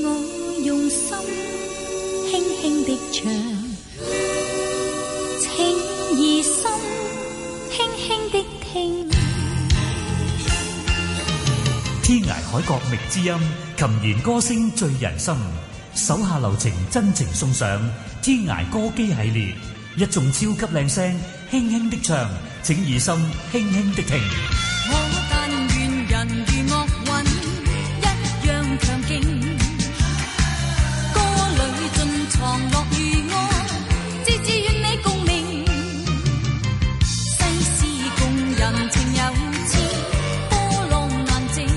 我用心輕輕的唱，情義深輕輕的聽。 天涯海角覓知音，琴弦歌聲醉人心。手下留情真情送上天涯歌姬系列，一眾超級靚聲輕輕的唱，請以心輕輕的聽。 我但願人如樂韻一樣強勁，歌裏盡藏樂與愛，只只願你共鳴。世事共人情有情，波浪難靜，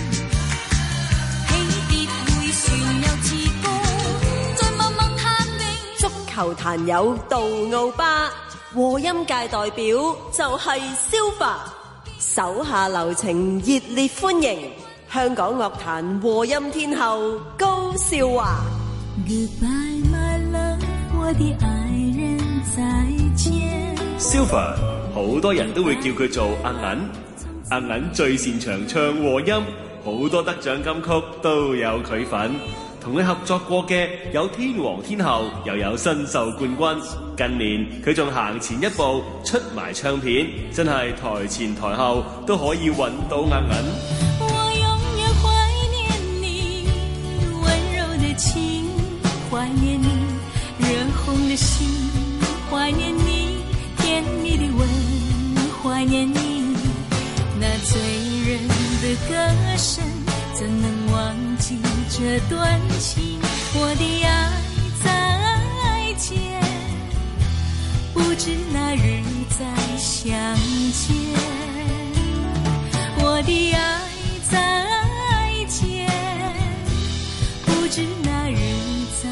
起跌會旋又似歌，在默默嘆定。 足球壇有杜奧巴，和音界代表就係 Silva， 手下留情熱烈歡迎香港樂壇和音天后高少華。 Goodbye my love， 我的愛人再見。 Silva 好多人都會叫佢做阿銀，阿銀最擅長唱和音，好多得獎金曲都有佢份。同佢合作過嘅有天王天后，又有新秀冠軍。近年佢仲行前一步出埋唱片，真係台前台後都可以揾到阿銀。 我永遠懷念你溫柔的情，懷念你熱紅的心，懷念你甜蜜的吻，懷念你那醉人的歌聲，怎能忘記這段情？我的愛再見，不知哪日再相見。我的愛再見，不知哪日再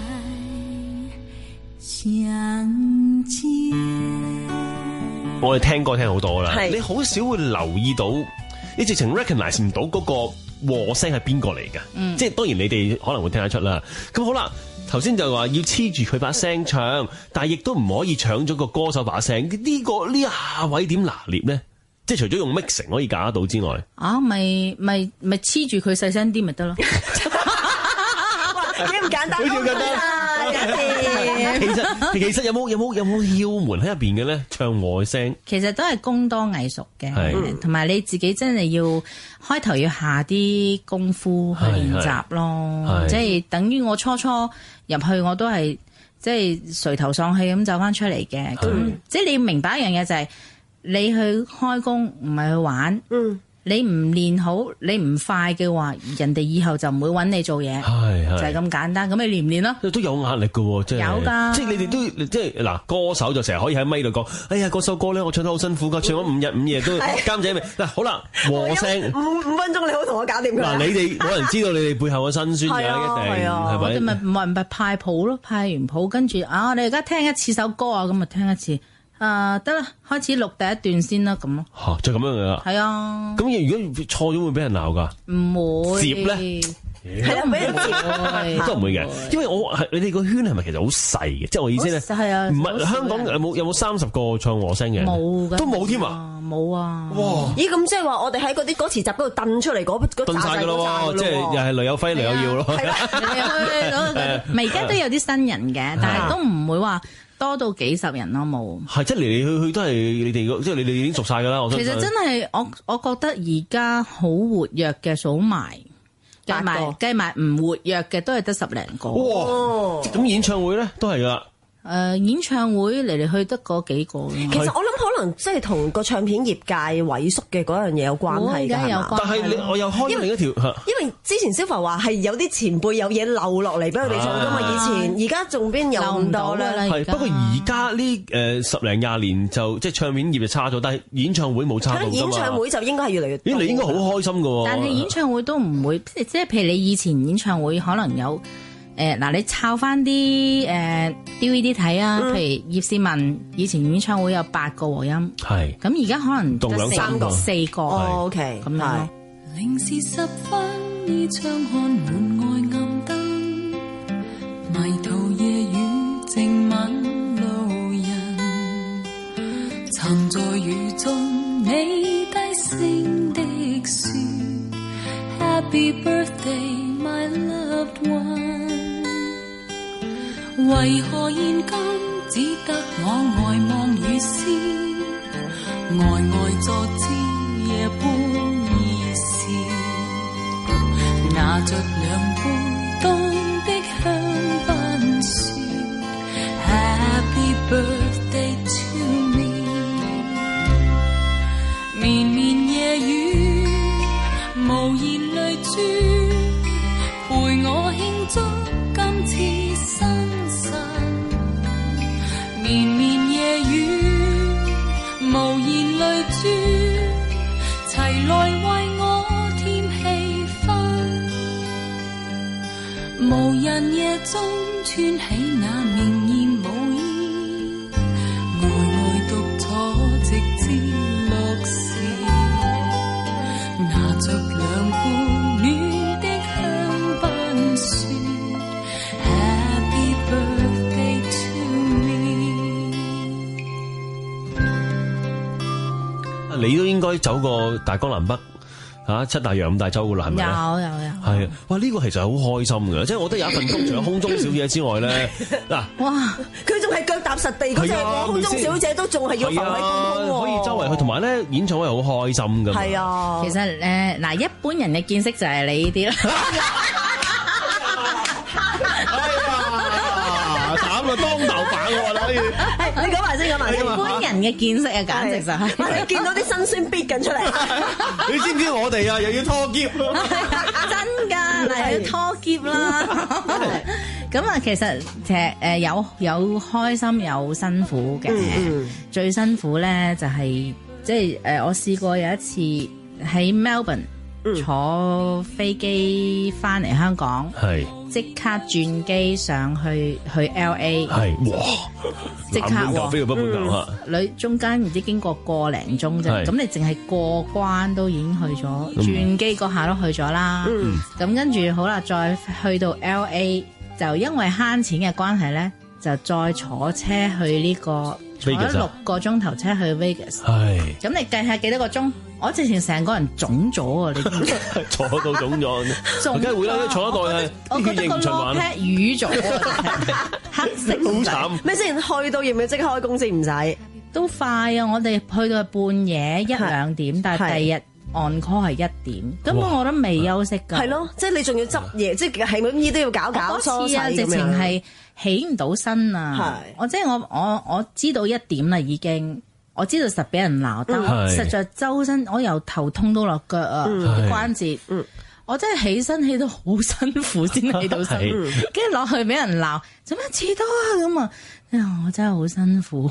相見。 我哋聽歌聽好多啦，你好少會留意到，你直情 recognize 唔到嗰個和聲係邊個嚟㗎？即係當然你哋可能會聽得出啦。咁好啦，頭先就話要黐住佢把聲唱，但係亦都唔可以搶咗個歌手把聲。呢下位點拿捏咧？即係除咗用 mixing 可以搞得到之外， 咪黐住佢細聲啲咪得咯？ 幾咁簡單， 好簡單。其實有冇竅門喺入邊嘅咧？唱和聲其實都係工多藝熟嘅，同埋你自己真係要開頭要下啲功夫去練習咯。即係等於我初入去我都係即係垂頭喪氣咁走翻出嚟嘅。咁即係你要明白一樣嘢就係你去開工唔係去玩。你唔練好，你唔快嘅話，人哋以後就唔會揾你做嘢，就係咁簡單。咁你練唔練咯？ 都有壓力㗎喎，即係有㗎。即係你哋都即係嗱，歌手就成日可以喺咪度講，哎呀，嗰首歌咧我唱得好辛苦㗎，唱咗5日5夜都監仔味。嗱，好啦，和聲 5分鐘你好同我搞掂佢。 嗱，你哋冇人知道你哋背後嘅辛酸㗎，一定係咪？ 我哋咪派譜咯，派完譜跟住你而家聽一次首歌啊，咁咪聽一次。得啦，開始錄第一段先啦，咁咯。 就咁樣㗎啦。係啊。 咁如果錯咗會俾人鬧㗎？ 唔會。 接咧？ 係啦，俾人接。 都唔會嘅，因為你哋個圈係咪其實好細嘅？即係我意思咧。 係啊。 唔係香港有冇30個唱和聲嘅？ 冇㗎。 都冇添啊！ 冇啊。 哇！ 咦，咁即係話我哋喺嗰啲歌詞集嗰度燉出嚟嗰燉晒㗎咯，即係又係雷有輝、雷有耀咯。係啦。咪而家都有啲新人嘅，但係都唔會話多到幾十人咯，冇。係即係嚟嚟去去都係你哋，即係你哋已經熟晒㗎啦。 其實真係我覺得而家好活躍嘅數埋計埋唔活躍嘅都係得10零個。 哇！咁演唱會咧都係㗎。 演唱會嚟嚟去得嗰幾個。 其實我諗可能即係同個唱片業界萎縮嘅嗰樣嘢有關係㗎，係嘛？ 但係我又開另一條， 因為之前Silva話係有啲前輩有嘢漏落嚟俾佢哋唱㗎嘛，以前而家仲邊有咁多咧？ 係不過而家呢10零20年就即係唱片業就差咗，但係演唱會冇差到㗎嘛。 演唱會就應該係越嚟越多。 你應該好開心㗎喎。 但係演唱會都唔會，即係譬如你以前演唱會可能有。你抄翻啲DVD 睇啊，譬如葉倩文以前演唱會有8個和音，係咁而家可能得3個4個 ，OK 咁樣。 0時10分，倚窗看門外暗燈，迷途夜雨靜吻路人，曾在雨中你低聲的説 Happy birthday my loved one。 為何現今只得我呆望雨絲，呆呆坐知夜半已是，拿着兩杯凍的香檳說 Happy birthday to me， 綿綿夜雨無言淚珠，陪我慶祝今次生辰，綿綿夜雨無言淚珠，齊來為我添氣氛，無人夜中穿起那明豔舞衣，呆呆獨坐直至落時，拿着兩杯暖的香檳說 Happy birthday to me。 你都應該走過大江南北七大洋五大洲噶啦，係咪？有。係啊，哇！呢個其實好開心嘅，即係我覺得有一份工，除咗空中小姐之外咧，嗱， 哇！佢仲係腳踏實地，嗰隻空中小姐都仲係要浮喺半空喎， 可以周圍去，同埋咧演唱會好開心噶。 係啊， 其實嗱，一般人嘅見識就係你呢啲啦。 慘啦，當頭棒我啦，可以。 你講埋先，講埋先。 一般人嘅見識啊，簡直就係。 你見到啲辛酸逼緊出嚟。 你知唔知我哋啊又要拖喼？ 真㗎，嗱又要拖喼啦。咁啊，其實有開心有辛苦嘅。最辛苦咧就係即係我試過有一次喺 Melbourne 坐飛機翻嚟香港。係。即刻轉機上去 LA， 係哇！即刻喎，飛到北半球嚇。你中間唔知經過個零鐘啫，咁你淨係過關都已經去咗，轉機嗰下都去咗啦。咁跟住好啦，再去到 LA， 就因為慳錢嘅關係咧，就再坐車去呢個坐咗6個鐘頭車去 Vegas。係。咁你計下幾多個鐘？我直情成個人腫咗啊！你知唔知？坐到腫咗，梗係會啦，坐得耐啊，啲血液唔循環。瘀咗，黑色好慘。咩先？去到要唔要即刻開工先？唔使都快啊！我哋去到半夜1-2點，但係第二日 on call 係1點，根本我都未休息㗎。係咯，即係你仲要執嘢，即係係咁依都要搞梳洗咁樣。直情係起唔到身啊！我即係我知道1點啦已經。我知道實俾人鬧，但我實在周身我由頭痛到落腳啊，啲關節，我真係起身起到好辛苦先起到身，跟住落去俾人鬧，做咩遲到啊咁啊！我真係好辛苦。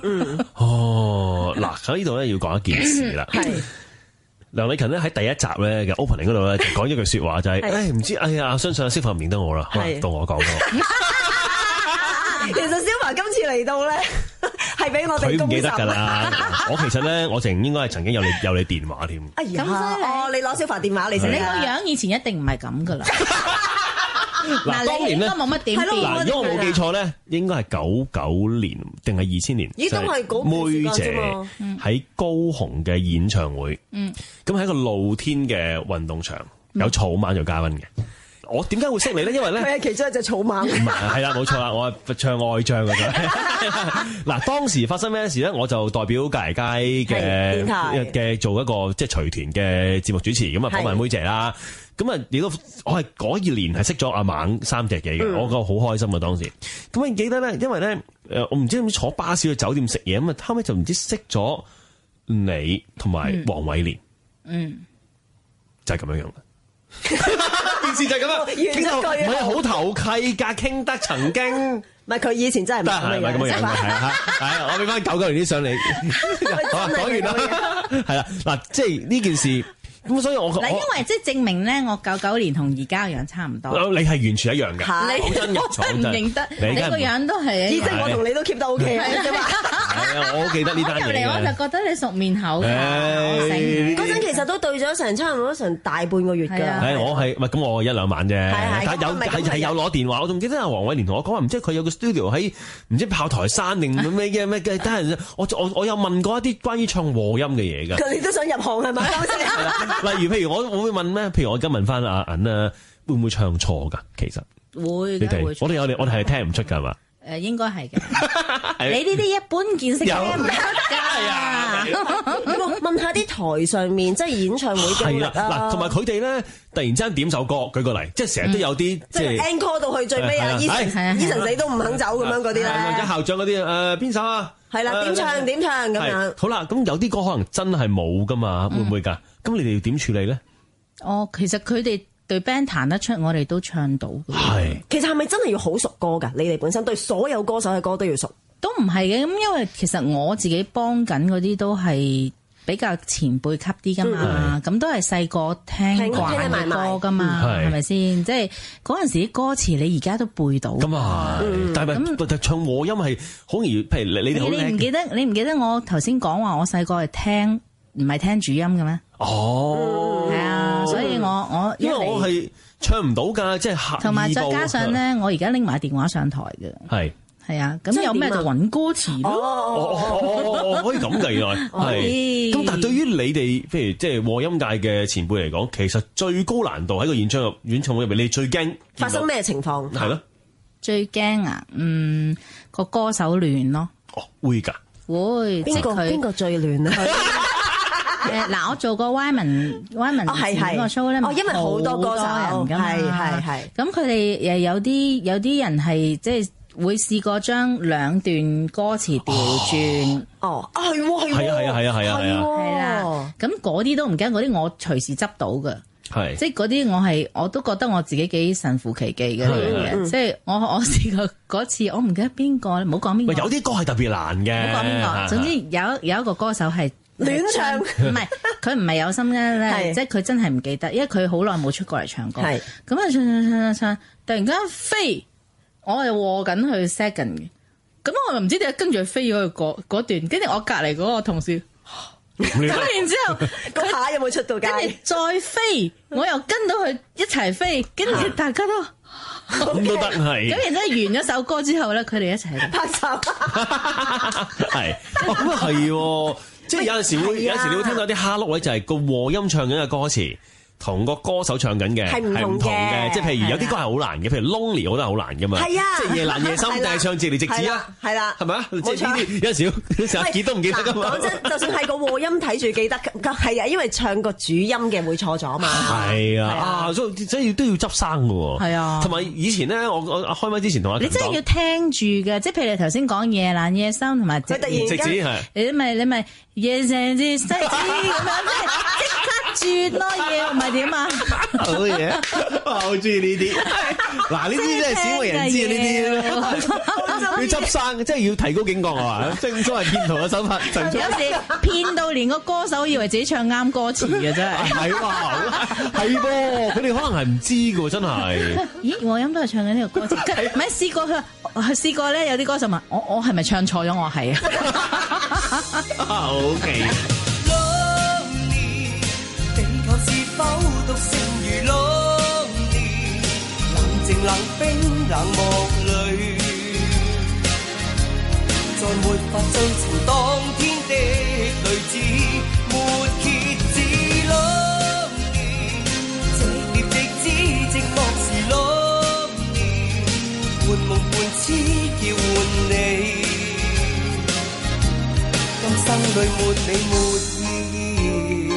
嗱喺呢度咧要講一件事啦。梁禮勤咧喺第一集咧嘅 opening 嗰度咧講一句説話就係，唔知相信阿消防唔認得我啦，到我講咯。 其實消防今次嚟到咧。係俾我哋佢唔記得㗎啦！ 我其實咧，我應該係曾經有你電話添。 哎呀，你攞消防電話嚟先。 你個樣以前一定唔係咁㗎啦。 嗱，當年咧都冇乜點變。 嗱，如果我冇記錯咧，應該係99年定係2000年。 咦，都係嗰妹姐喺高雄嘅演唱會。咁喺一個露天嘅運動場，有草蜢做嘉賓嘅。我點解會識你咧？因為咧， 佢係其中一隻草蜢。 唔係，係啦，冇錯啦，我係唱愛將㗎啫。嗱，當時發生咩事咧？我就代表隔離街嘅做一個即係隨團嘅節目主持，咁啊訪問妹姐啦。咁啊，亦都我係嗰2年係識咗阿猛3隻嘢嘅，我覺得好開心啊當時。咁啊記得咧，因為咧我唔知點坐巴士去酒店食嘢，咁啊後尾就唔知識咗你同埋黃偉蓮，就係咁樣樣啦。件事就係咁啊，唔係好投契㗎，傾得曾經， 唔係佢以前真係唔係咁嘅樣， 係我俾翻99年啲相你，好啊，講完啦，係啦，嗱，即係呢件事。咁所以我嗱，因為即係證明咧，我99年同而家嘅樣差唔多。 你係完全一樣嘅，講真嘅， 真唔認得，你個樣都係。 即係我同你都 keep 得 OK 啊，係嘛？ 係啊，我好記得呢單嘢。 入嚟我就覺得你熟面口㗎。 嗰陣其實都對咗差唔多大半個月㗎。 係我係咁我1-2晚啫。係有攞電話，我仲記得阿黃偉蓮同我講話，唔知佢有個 studio 喺唔知炮台山定咩嘅，但係我有問過一啲關於唱和音嘅嘢㗎。 佢哋都想入行係咪？ 例如，譬如我會問咩？譬如我而家問翻阿銀啊，會唔會唱錯㗎？其實會， 你哋我哋係聽唔出㗎係嘛？ 應該係嘅。你呢啲一般見識聽唔得㗎。 問下啲台上面即係演唱會經歷嗱，同埋佢哋咧突然之間點首歌，舉個例，即係成日都有啲即係 encore 到去最尾啊！Eason 死都唔肯走咁樣嗰啲咧。 或者校長嗰啲邊首啊？ 係啦，點唱咁樣。 好啦，咁有啲歌可能真係冇㗎嘛，會唔會㗎？咁你哋要點處理咧？ 其實佢哋對 band 彈得出，我哋都唱到嘅。 係， 其實係咪真係要好熟歌㗎？你哋本身對所有歌手嘅歌都要熟？ 都唔係嘅，咁因為其實我自己幫緊嗰啲都係比較前輩級啲㗎嘛，咁都係細個聽慣嘅歌㗎嘛，係咪先？即係嗰陣時啲歌詞你而家都背到。咁啊， 但係唱和音係好容易，譬如你哋好叻。 你唔記得我頭先講話我細個係聽唔係聽主音嘅咩？係啊，所以我因為我係唱唔到㗎，即係同埋再加上咧，我而家拎埋電話上台嘅。係啊，咁有咩就揾歌詞咯。 可以咁計來係。咁但係對於你哋，譬如即係和音界嘅前輩嚟講，其實最高難度喺個演唱會入面，你最驚發生咩情況？ 係咯， 最驚啊，個歌手亂咯。 會㗎， 會。 邊個最亂啊？ 嗱，我做過 Wyman 嗰個 show 咧， 因為好多歌手人㗎嘛，係。咁佢哋有啲人係即係會試過將兩段歌詞調轉。係啦。咁嗰啲都唔驚，嗰啲我隨時執到㗎。係。即係嗰啲我都覺得我自己幾神乎其技嘅呢樣嘢。即係我試過嗰次，我唔記得邊個，唔好講邊個。 有啲歌係特別難嘅。唔好講邊個。總之有一個歌手係亂唱， 唔係佢唔係有心咧，即係佢真係唔記得，因為佢好耐冇出過嚟唱歌。咁啊唱，突然間飛，我係和緊去 second 嘅，咁我又唔知點解跟住佢飛咗去嗰段，跟住我隔離嗰個同事，咁然之後嗰下有冇出到街？ 跟住再飛，我又跟到佢一齊飛，跟住大家都咁都得係。 咁然之後完咗首歌之後咧，佢哋一齊拍手。 係，咁啊係。即係有陣時你會聽到啲蝦碌位，就係個和音唱緊嘅歌詞同個歌手唱緊嘅係唔同嘅。即係譬如有啲歌係好難嘅，譬如 Lonely 我覺得好難㗎嘛。係啊，即係夜闌夜深定係唱自離直子啊？係啦，係咪啊？即係呢啲有陣時阿傑都唔記得㗎嘛。 講真，就算係個和音睇住記得，係啊，因為唱個主音嘅會錯咗嘛。係啊，所以真係都要執生㗎喎。係啊，同埋以前咧，我開麥之前同阿你真係要聽住嘅，即係譬如你頭先講夜闌夜深同埋直子係，你咪。夜成支西子咁樣，即刻轉咯，嘢唔係點啊？ 好嘢，我好中意呢啲。嗱，呢啲真係鮮為人知呢啲，要執生，即係要提高警覺係嘛？正所謂騙徒嘅手法，有時騙到連個歌手以為自己唱啱歌詞嘅真係。 係喎，係噃，佢哋可能係唔知嘅真係。 咦，和音都係唱緊呢個歌詞，唔係試過佢試過咧，有啲歌手問我係咪唱錯咗？我係啊。 OK。 Lonely， 地球是否獨剩如 Lonely？ 冷靜冷冰冷漠裏，在沒法追尋當天的淚子，沒歇止 Lonely， 寂寥直至寂寞時 Lonely， 半夢半痴叫喚你。今生裏沒你沒意義，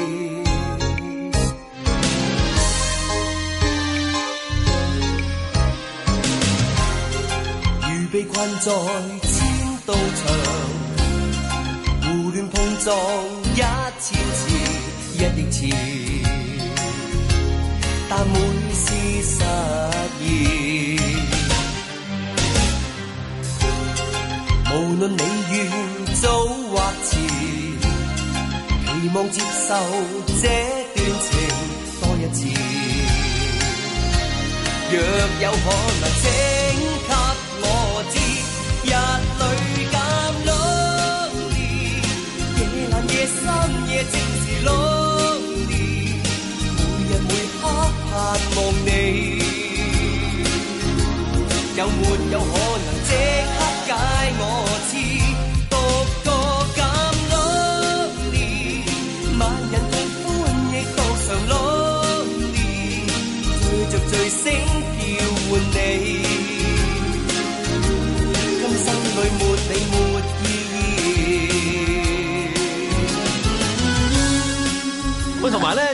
如被困在千道牆，胡亂碰撞一千次一億次，但每是實現。無論你願早或遲，期望接受這段情多一次。若有可能，請給我知，日裏減 lonely， 夜闌夜深夜靜時 lonely， 每日每刻盼望你。有沒有可能即刻解我痴，獨個減 lonely， 萬人同歡亦獨常 lonely， 追着醉聲叫喚你。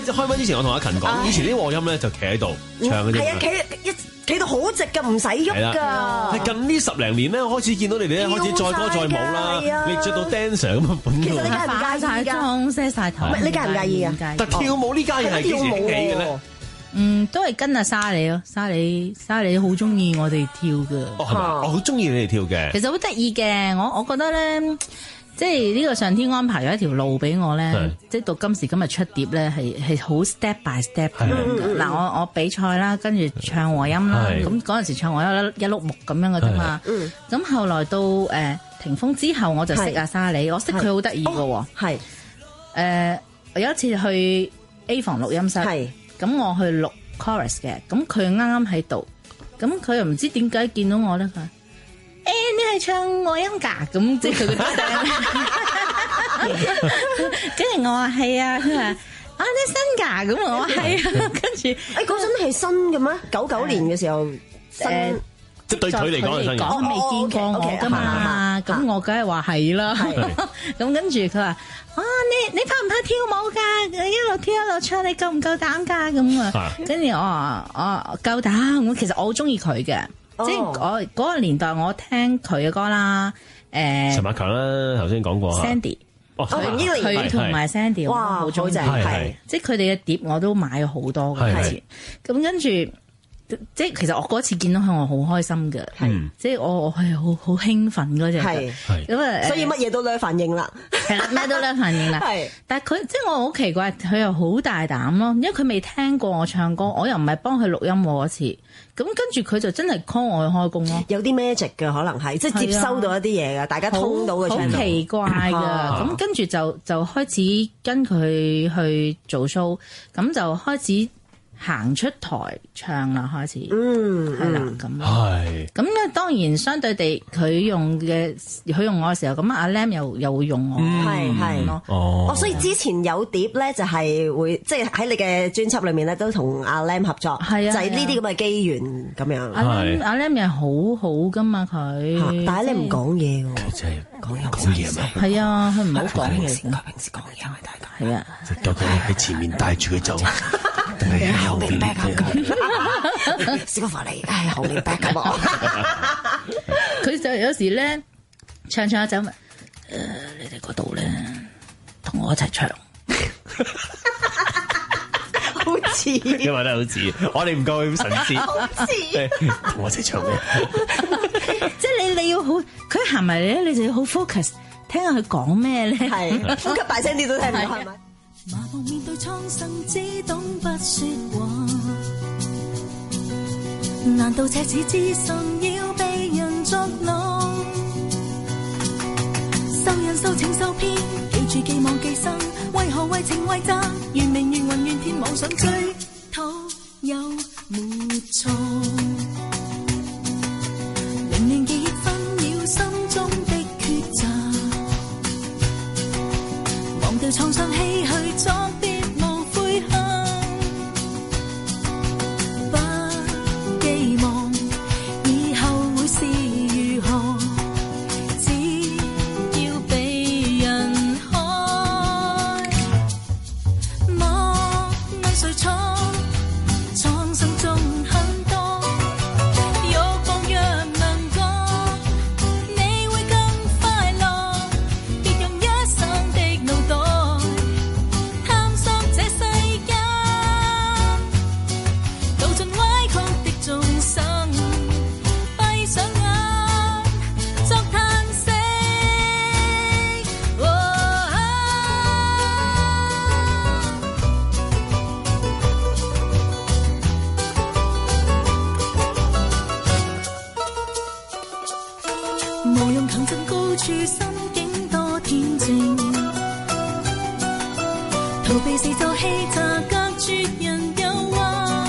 即係開麥之前，我同阿勤講，以前啲和音咧就企喺度唱嘅啫。 係啊，企到好直㗎，唔使喐㗎。 係近呢10零年咧，開始見到你哋咧開始載歌載舞啦，你着到 dancer 咁嘅款。 其實你介唔介意㗎？ 卸曬頭。 你介唔介意啊？ 但跳舞呢家嘢係幾時興起嘅咧？ 都係跟阿沙莉咯，沙莉好中意我哋跳嘅。 哦，係嘛？我好中意你哋跳嘅。 其實好得意嘅，我覺得咧。即係呢個上天安排咗一條路俾我咧，即係到今時今日出碟咧係好 step by step 咁樣。嗱，我比賽啦，跟住唱和音啦，咁嗰陣時唱和音一碌木咁樣嘅啫嘛。咁後來到霆鋒之後，我就識阿沙莉，我識佢好得意嘅喎。係有一次去 A 房錄音室，咁我去錄 chorus 嘅，咁佢啱啱喺度，咁佢又唔知點解見到我咧，佢。你係唱和音㗎？咁即係佢嗰啲，跟住我話係啊，佢話你新㗎？咁我話係啊，跟住嗰陣係新嘅咩？99年嘅時候， 即係對佢嚟講係新嘅。 我未見過我㗎嘛，咁我梗係話係啦。咁跟住佢話你怕唔怕跳舞㗎？一路跳一路唱，你夠唔夠膽㗎？咁啊，跟住我話夠膽。其實我好中意佢嘅。即係我嗰個年代，我聽佢嘅歌啦， 陳百強啦，頭先講過 Sandy，佢同埋 Sandy，哇，好正，係，即係佢哋嘅碟我都買咗好多嘅，咁跟住，即係其實我嗰次見到佢，我好開心嘅，即係我係好興奮嗰隻，咁啊， 所以乜嘢都兩反應啦， 係啦，咩都兩反應啦，但係佢即係我好奇怪，佢又好大膽咯，因為佢未聽過我唱歌，我又唔係幫佢錄音嗰次。咁跟住佢就真係 call 我去開工咯，有啲 magic 嘅可能係，即係接收到一啲嘢㗎，大家通到嘅唱到， 好奇怪㗎。咁跟住就開始跟佢去做 show，咁就開始行出台唱啦，開始，係啦咁。係。咁咧當然相對地，佢用我嘅時候，咁阿 Lam 又會用我，係咯。 哦，所以之前有碟咧，就係會即係喺你嘅專輯裏面咧，都同阿 Lam 合作，就係呢啲咁嘅機緣咁樣。阿 Lam 又係好好噶嘛佢，但係你唔講嘢喎， 佢真係講嘢咩？ 係啊，佢唔好講嘢。 佢平時講嘢係大家。 係啊， 究竟喺前面帶住佢走，定係喺後面 back up 佢？ 小法嚟，後面 back up 我。 佢就有時咧唱一走咪，你哋嗰度咧同我一齊唱， 好似， 因為咧好似，我哋唔夠佢咁神仙， 好似， 同我一齊唱咩？ 即係你要好，佢行埋嚟咧，你就要好 focus， 聽下佢講咩咧， 係呼吸大聲啲都聽唔到，係咪？ 麻木面對蒼生，只懂不說話。難道赤子之心要被人作弄？受人受情受騙，記住既忘記生，為何為情為責？願命願運願天妄想追討有沒錯？明明記憶紛擾心中的抉擇，忘掉創傷唏噓，作別無悔恨。不寄望以後會是如何，只要被人開。莫問誰錯，創傷中很多。欲望若能講，你會更快樂。別用一生的腦袋探索這世間，道盡委曲的眾生，閉上眼作嘆息。無用強進高處，心境多恬靜。逃避是做欺詐，隔絕人誘惑。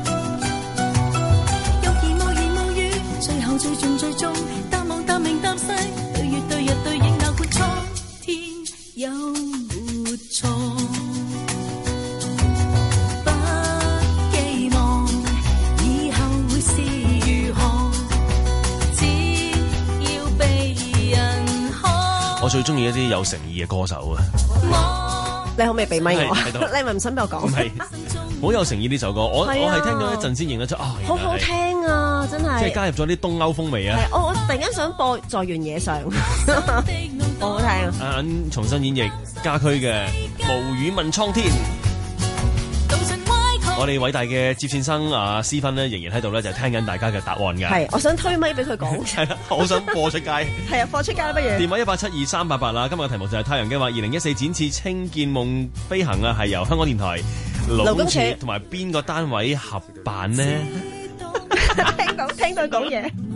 有意無言無語，最後最終，淡忘淡明淡西，對月對日對影鬧闊蒼天有沒錯？不寄望以後會是如何，只要被人開。 我最中意一啲有誠意嘅歌手啊！ 你可唔可以俾咪我？ 係你咪唔想俾我講？ 唔係，好有誠意呢首歌，我係聽咗一陣先認得出啊， 好好聽啊，真係。 即係加入咗啲東歐風味啊！ 係，我突然間想播《在原野上》，好好聽啊！ 重新演繹家駒嘅《無語問蒼天》。我哋偉大嘅接線生思芬咧，仍然喺度咧，就聽緊大家嘅答案㗎。 係，我想推咪俾佢講。 係啦，我想播出街。 係啊，播出街啦，不如。電話1872388啦。今日嘅題目就係太陽計劃2014展翅青建夢飛行啊，係由香港電台、勞工處同埋邊個單位合辦呢？ 聽到佢講嘢。